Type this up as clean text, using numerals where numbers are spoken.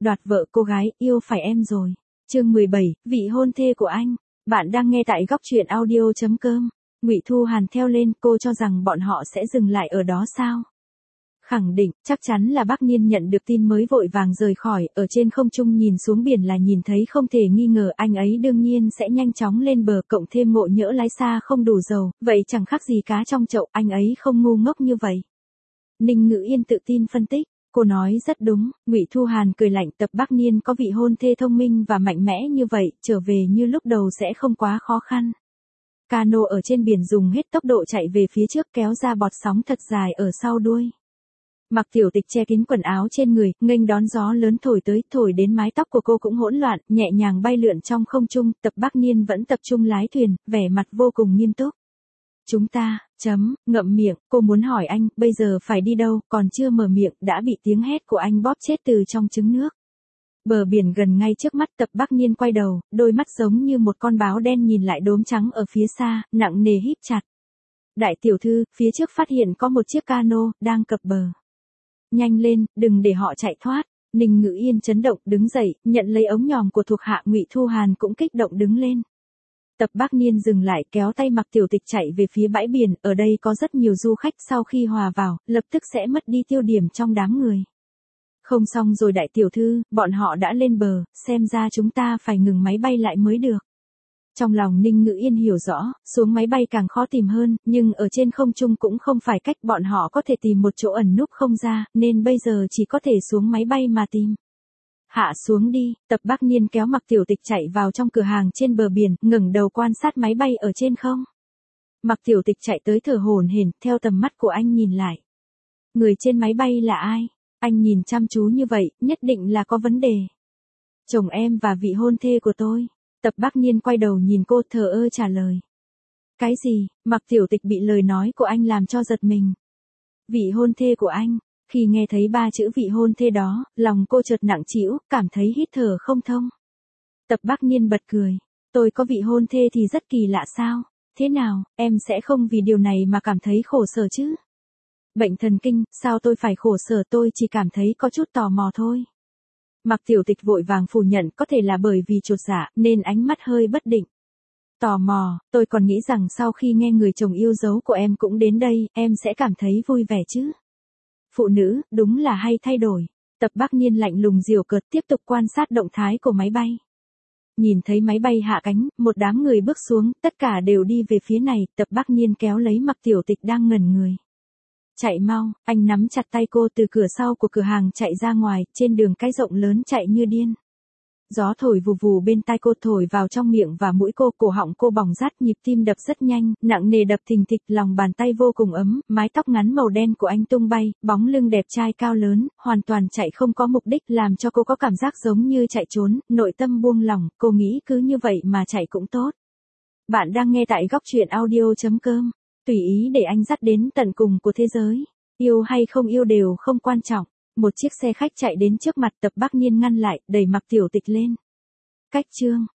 đoạt vợ cô gái, yêu phải em rồi. Chương 17, vị hôn thê của anh. Bạn đang nghe tại góc truyện audio.com. Ngụy Thu Hàn theo lên, cô cho rằng bọn họ sẽ dừng lại ở đó sao? Khẳng định, chắc chắn là Bắc Niên nhận được tin mới vội vàng rời khỏi, ở trên không trung nhìn xuống biển là nhìn thấy không thể nghi ngờ anh ấy đương nhiên sẽ nhanh chóng lên bờ, cộng thêm ngộ nhỡ lái xa không đủ dầu, vậy chẳng khác gì cá trong chậu, anh ấy không ngu ngốc như vậy. Ninh Ngữ Yên tự tin phân tích, cô nói rất đúng. Ngụy Thu Hàn cười lạnh, Tập Bắc Niên có vị hôn thê thông minh và mạnh mẽ như vậy, trở về như lúc đầu sẽ không quá khó khăn. Cano ở trên biển dùng hết tốc độ chạy về phía trước, kéo ra bọt sóng thật dài ở sau đuôi. Mặc Tiểu Tịch che kín quần áo trên người, nghênh đón gió lớn thổi tới, thổi đến mái tóc của cô cũng hỗn loạn, nhẹ nhàng bay lượn trong không trung. Tập Bắc Niên vẫn tập trung lái thuyền, vẻ mặt vô cùng nghiêm túc. Chúng ta, ngậm miệng, cô muốn hỏi anh, bây giờ phải đi đâu, còn chưa mở miệng, đã bị tiếng hét của anh bóp chết từ trong trứng nước. Bờ biển gần ngay trước mắt, Tập Bắc Niên quay đầu, đôi mắt giống như một con báo đen nhìn lại đốm trắng ở phía xa, nặng nề híp chặt. Đại tiểu thư, phía trước phát hiện có một chiếc cano, đang cập bờ. Nhanh lên, đừng để họ chạy thoát. Ninh Ngữ Yên chấn động, đứng dậy, nhận lấy ống nhòm của thuộc hạ. Ngụy Thu Hàn cũng kích động đứng lên. Tập Bắc Niên dừng lại, kéo tay Mặc Tiểu Tịch chạy về phía bãi biển, ở đây có rất nhiều du khách, sau khi hòa vào, lập tức sẽ mất đi tiêu điểm trong đám người. Không xong rồi đại tiểu thư, bọn họ đã lên bờ, xem ra chúng ta phải ngừng máy bay lại mới được. Trong lòng Ninh Ngữ Yên hiểu rõ, xuống máy bay càng khó tìm hơn, nhưng ở trên không trung cũng không phải cách, bọn họ có thể tìm một chỗ ẩn núp không ra, nên bây giờ chỉ có thể xuống máy bay mà tìm. Hạ xuống đi. Tập Bắc Niên kéo Mặc Tiểu Tịch chạy vào trong cửa hàng trên bờ biển, ngẩng đầu quan sát máy bay ở trên không. Mặc Tiểu Tịch chạy tới thở hổn hển, theo tầm mắt của anh nhìn lại. Người trên máy bay là ai? Anh nhìn chăm chú như vậy, nhất định là có vấn đề. Chồng em và vị hôn thê của tôi. Tập Bắc Niên quay đầu nhìn cô, thờ ơ trả lời. Cái gì? Mặc Tiểu Tịch bị lời nói của anh làm cho giật mình. Vị hôn thê của anh. Khi nghe thấy ba chữ vị hôn thê đó, lòng cô chợt nặng trĩu, cảm thấy hít thở không thông. Tập Bắc Niên bật cười. Tôi có vị hôn thê thì rất kỳ lạ sao? Thế nào, em sẽ không vì điều này mà cảm thấy khổ sở chứ? Bệnh thần kinh, sao tôi phải khổ sở, tôi chỉ cảm thấy có chút tò mò thôi. Mặc Tiểu Tịch vội vàng phủ nhận, có thể là bởi vì chột dạ, nên ánh mắt hơi bất định. Tò mò, tôi còn nghĩ rằng sau khi nghe người chồng yêu dấu của em cũng đến đây, em sẽ cảm thấy vui vẻ chứ. Phụ nữ, đúng là hay thay đổi. Tập Bắc Niên lạnh lùng giễu cợt, tiếp tục quan sát động thái của máy bay. Nhìn thấy máy bay hạ cánh, một đám người bước xuống, tất cả đều đi về phía này. Tập Bắc Niên kéo lấy Mặc Tiểu Tịch đang ngẩn người. Chạy mau, anh nắm chặt tay cô, từ cửa sau của cửa hàng chạy ra ngoài, trên đường cái rộng lớn chạy như điên. Gió thổi vù vù bên tai cô, thổi vào trong miệng và mũi cô, cổ họng cô bỏng rát, nhịp tim đập rất nhanh, nặng nề đập thình thịch, lòng bàn tay vô cùng ấm, mái tóc ngắn màu đen của anh tung bay, bóng lưng đẹp trai cao lớn, hoàn toàn chạy không có mục đích, làm cho cô có cảm giác giống như chạy trốn, nội tâm buông lỏng, cô nghĩ cứ như vậy mà chạy cũng tốt. Bạn đang nghe tại góc truyện audio.com. Tùy ý để anh dắt đến tận cùng của thế giới. Yêu hay không yêu đều không quan trọng. Một chiếc xe khách chạy đến trước mặt. Tập Bắc Niên ngăn lại, đẩy Mặc Tiểu Tịch lên. Cách chương.